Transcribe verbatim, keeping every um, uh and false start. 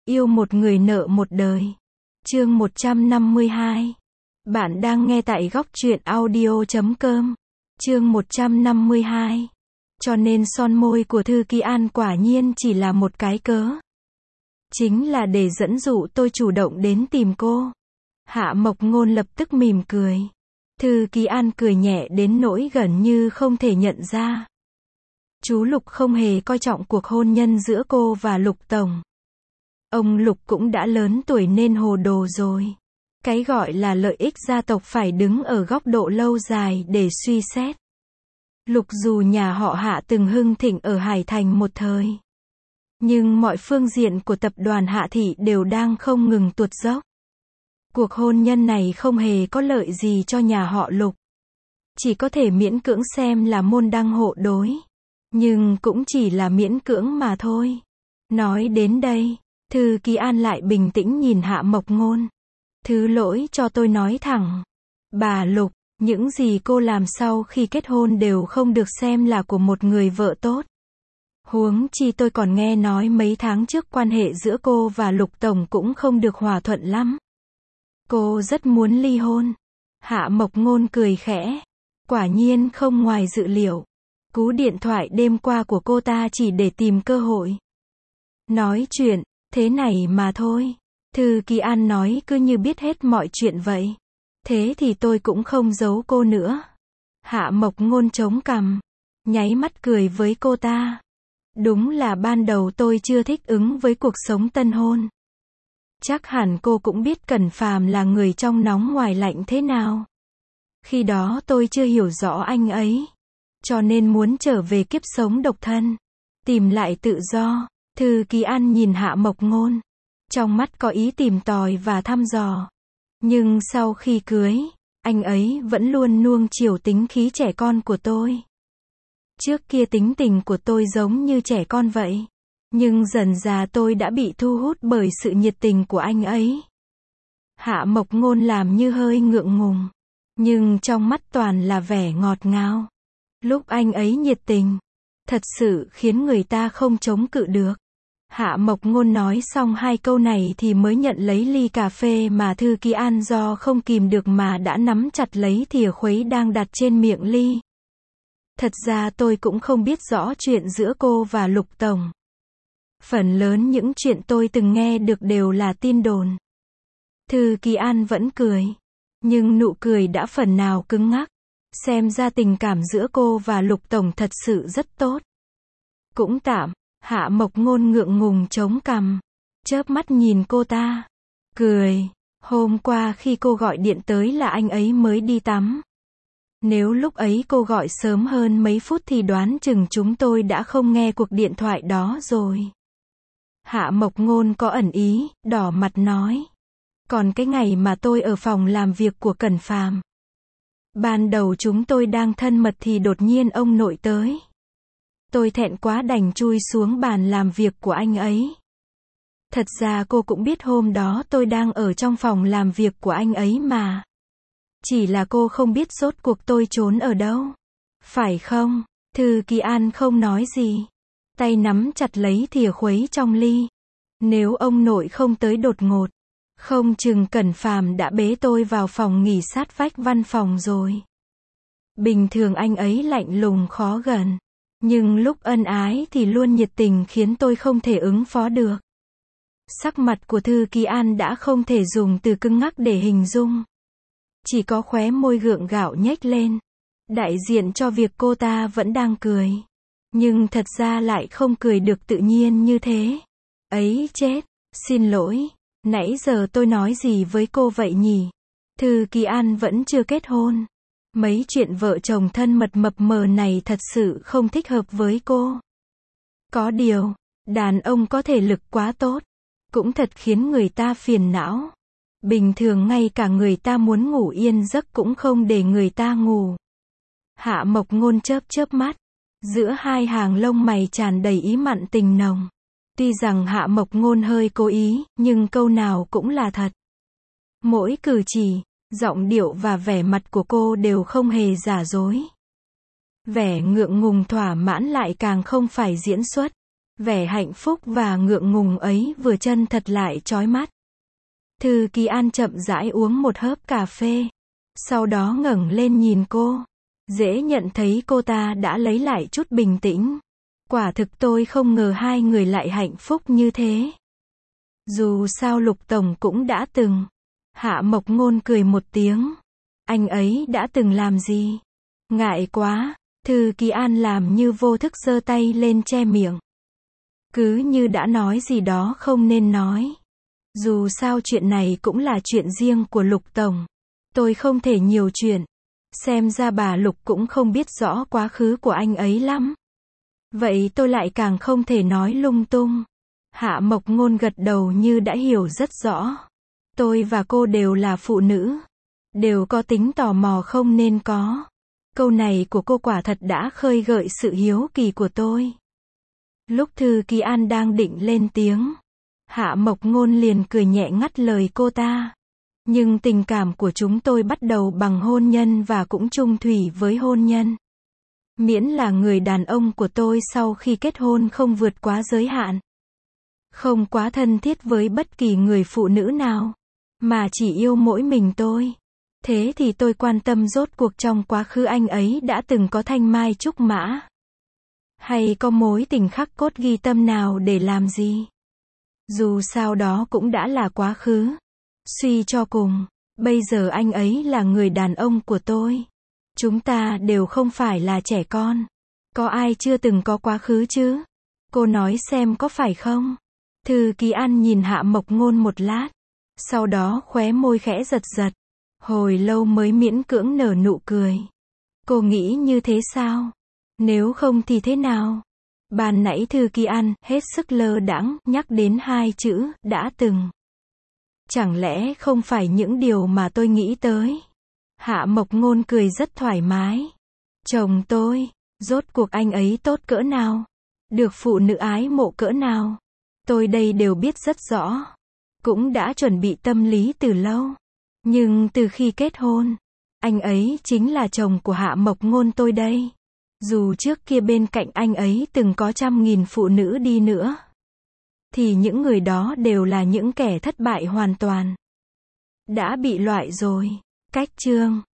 Yêu một người nợ một đời. Chương một trăm năm mươi hai. Bạn đang nghe tại góc truyện audio chấm com. Chương một trăm năm mươi hai. Cho nên son môi của Thư Kỳ An quả nhiên chỉ là một cái cớ. Chính là để dẫn dụ tôi chủ động đến tìm cô. Hạ Mộc Ngôn lập tức mỉm cười. Thư Kỳ An cười nhẹ đến nỗi gần như không thể nhận ra. Chú Lục không hề coi trọng cuộc hôn nhân giữa cô và Lục Tổng. Ông Lục cũng đã lớn tuổi nên hồ đồ rồi. Cái gọi là lợi ích gia tộc phải đứng ở góc độ lâu dài để suy xét. Lục dù nhà họ Hạ từng hưng thịnh ở Hải Thành một thời. Nhưng mọi phương diện của tập đoàn Hạ Thị đều đang không ngừng tuột dốc. Cuộc hôn nhân này không hề có lợi gì cho nhà họ Lục. Chỉ có thể miễn cưỡng xem là môn đăng hộ đối. Nhưng cũng chỉ là miễn cưỡng mà thôi. Nói đến đây, Thư Kỳ An lại bình tĩnh nhìn Hạ Mộc Ngôn. Thứ lỗi cho tôi nói thẳng. Bà Lục, những gì cô làm sau khi kết hôn đều không được xem là của một người vợ tốt. Huống chi tôi còn nghe nói mấy tháng trước quan hệ giữa cô và Lục Tổng cũng không được hòa thuận lắm. Cô rất muốn ly hôn. Hạ Mộc Ngôn cười khẽ. Quả nhiên không ngoài dự liệu. Cú điện thoại đêm qua của cô ta chỉ để tìm cơ hội. Nói chuyện, thế này mà thôi. Thư Kỳ An nói cứ như biết hết mọi chuyện vậy. Thế thì tôi cũng không giấu cô nữa. Hạ Mộc Ngôn chống cằm. Nháy mắt cười với cô ta. Đúng là ban đầu tôi chưa thích ứng với cuộc sống tân hôn. Chắc hẳn cô cũng biết Cẩn Phàm là người trong nóng ngoài lạnh thế nào. Khi đó tôi chưa hiểu rõ anh ấy. Cho nên muốn trở về kiếp sống độc thân. Tìm lại tự do. Thư Kỳ An nhìn Hạ Mộc Ngôn. Trong mắt có ý tìm tòi và thăm dò. Nhưng sau khi cưới, anh ấy vẫn luôn nuông chiều tính khí trẻ con của tôi. Trước kia tính tình của tôi giống như trẻ con vậy. Nhưng dần dà tôi đã bị thu hút bởi sự nhiệt tình của anh ấy. Hạ Mộc Ngôn làm như hơi ngượng ngùng. Nhưng trong mắt toàn là vẻ ngọt ngào. Lúc anh ấy nhiệt tình, thật sự khiến người ta không chống cự được. Hạ Mộc Ngôn nói xong hai câu này thì mới nhận lấy ly cà phê mà Thư Kỳ An do không kìm được mà đã nắm chặt lấy thìa khuấy đang đặt trên miệng ly. Thật ra tôi cũng không biết rõ chuyện giữa cô và Lục Tổng. Phần lớn những chuyện tôi từng nghe được đều là tin đồn. Thư Kỳ An vẫn cười. Nhưng nụ cười đã phần nào cứng ngắc. Xem ra tình cảm giữa cô và Lục Tổng thật sự rất tốt. Cũng tạm. Hạ Mộc Ngôn ngượng ngùng chống cằm. Chớp mắt nhìn cô ta. Cười. Hôm qua khi cô gọi điện tới là anh ấy mới đi tắm. Nếu lúc ấy cô gọi sớm hơn mấy phút thì đoán chừng chúng tôi đã không nghe cuộc điện thoại đó rồi. Hạ Mộc Ngôn có ẩn ý, đỏ mặt nói. Còn cái ngày mà tôi ở phòng làm việc của Cẩn Phàm. Ban đầu chúng tôi đang thân mật thì đột nhiên ông nội tới. Tôi thẹn quá đành chui xuống bàn làm việc của anh ấy. Thật ra cô cũng biết hôm đó tôi đang ở trong phòng làm việc của anh ấy mà. Chỉ là cô không biết rốt cuộc tôi trốn ở đâu. Phải không? Thư Kỳ An không nói gì. Tay nắm chặt lấy thìa khuấy trong ly. Nếu ông nội không tới đột ngột, không chừng Cẩn Phàm đã bế tôi vào phòng nghỉ sát vách văn phòng rồi. Bình thường anh ấy lạnh lùng khó gần. Nhưng lúc ân ái thì luôn nhiệt tình khiến tôi không thể ứng phó được. Sắc mặt của Thư Kỳ An đã không thể dùng từ cứng ngắc để hình dung. Chỉ có khóe môi gượng gạo nhếch lên. Đại diện cho việc cô ta vẫn đang cười. Nhưng thật ra lại không cười được tự nhiên như thế. Ấy chết, xin lỗi. Nãy giờ tôi nói gì với cô vậy nhỉ? Thư Kỳ An vẫn chưa kết hôn. Mấy chuyện vợ chồng thân mật mập mờ này thật sự không thích hợp với cô. Có điều, đàn ông có thể lực quá tốt. Cũng thật khiến người ta phiền não. Bình thường ngay cả người ta muốn ngủ yên giấc cũng không để người ta ngủ. Hạ Mộc Ngôn chớp chớp mắt. Giữa hai hàng lông mày tràn đầy ý mặn tình nồng. Tuy rằng Hạ Mộc Ngôn hơi cố ý, nhưng câu nào cũng là thật. Mỗi cử chỉ, giọng điệu và vẻ mặt của cô đều không hề giả dối. Vẻ ngượng ngùng thỏa mãn lại càng không phải diễn xuất. Vẻ hạnh phúc và ngượng ngùng ấy vừa chân thật lại chói mắt. Thư Kỳ An chậm rãi uống một hớp cà phê. Sau đó ngẩng lên nhìn cô. Dễ nhận thấy cô ta đã lấy lại chút bình tĩnh. Quả thực tôi không ngờ hai người lại hạnh phúc như thế. Dù sao Lục Tổng cũng đã từng. Hạ Mộc Ngôn cười một tiếng. Anh ấy đã từng làm gì? Ngại quá. Thư Kỳ An làm như vô thức giơ tay lên che miệng. Cứ như đã nói gì đó không nên nói. Dù sao chuyện này cũng là chuyện riêng của Lục Tổng. Tôi không thể nhiều chuyện. Xem ra bà Lục cũng không biết rõ quá khứ của anh ấy lắm. Vậy tôi lại càng không thể nói lung tung. Hạ Mộc Ngôn gật đầu như đã hiểu rất rõ. Tôi và cô đều là phụ nữ. Đều có tính tò mò không nên có. Câu này của cô quả thật đã khơi gợi sự hiếu kỳ của tôi. Lúc Thư Kỳ An đang định lên tiếng, Hạ Mộc Ngôn liền cười nhẹ ngắt lời cô ta. Nhưng tình cảm của chúng tôi bắt đầu bằng hôn nhân và cũng chung thủy với hôn nhân. Miễn là người đàn ông của tôi sau khi kết hôn không vượt quá giới hạn. Không quá thân thiết với bất kỳ người phụ nữ nào. Mà chỉ yêu mỗi mình tôi. Thế thì tôi quan tâm rốt cuộc trong quá khứ anh ấy đã từng có thanh mai trúc mã. Hay có mối tình khắc cốt ghi tâm nào để làm gì? Dù sao đó cũng đã là quá khứ. Suy cho cùng, bây giờ anh ấy là người đàn ông của tôi. Chúng ta đều không phải là trẻ con. Có ai chưa từng có quá khứ chứ? Cô nói xem có phải không? Thư Kỳ An nhìn Hạ Mộc Ngôn một lát. Sau đó khóe môi khẽ giật giật. Hồi lâu mới miễn cưỡng nở nụ cười. Cô nghĩ như thế sao? Nếu không thì thế nào? Ban nãy Thư Kỳ An hết sức lơ đãng nhắc đến hai chữ đã từng. Chẳng lẽ không phải những điều mà tôi nghĩ tới? Hạ Mộc Ngôn cười rất thoải mái. Chồng tôi, rốt cuộc anh ấy tốt cỡ nào? Được phụ nữ ái mộ cỡ nào? Tôi đây đều biết rất rõ. Cũng đã chuẩn bị tâm lý từ lâu. Nhưng từ khi kết hôn, anh ấy chính là chồng của Hạ Mộc Ngôn tôi đây. Dù trước kia bên cạnh anh ấy từng có trăm nghìn phụ nữ đi nữa, thì những người đó đều là những kẻ thất bại hoàn toàn. Đã bị loại rồi. Cách chương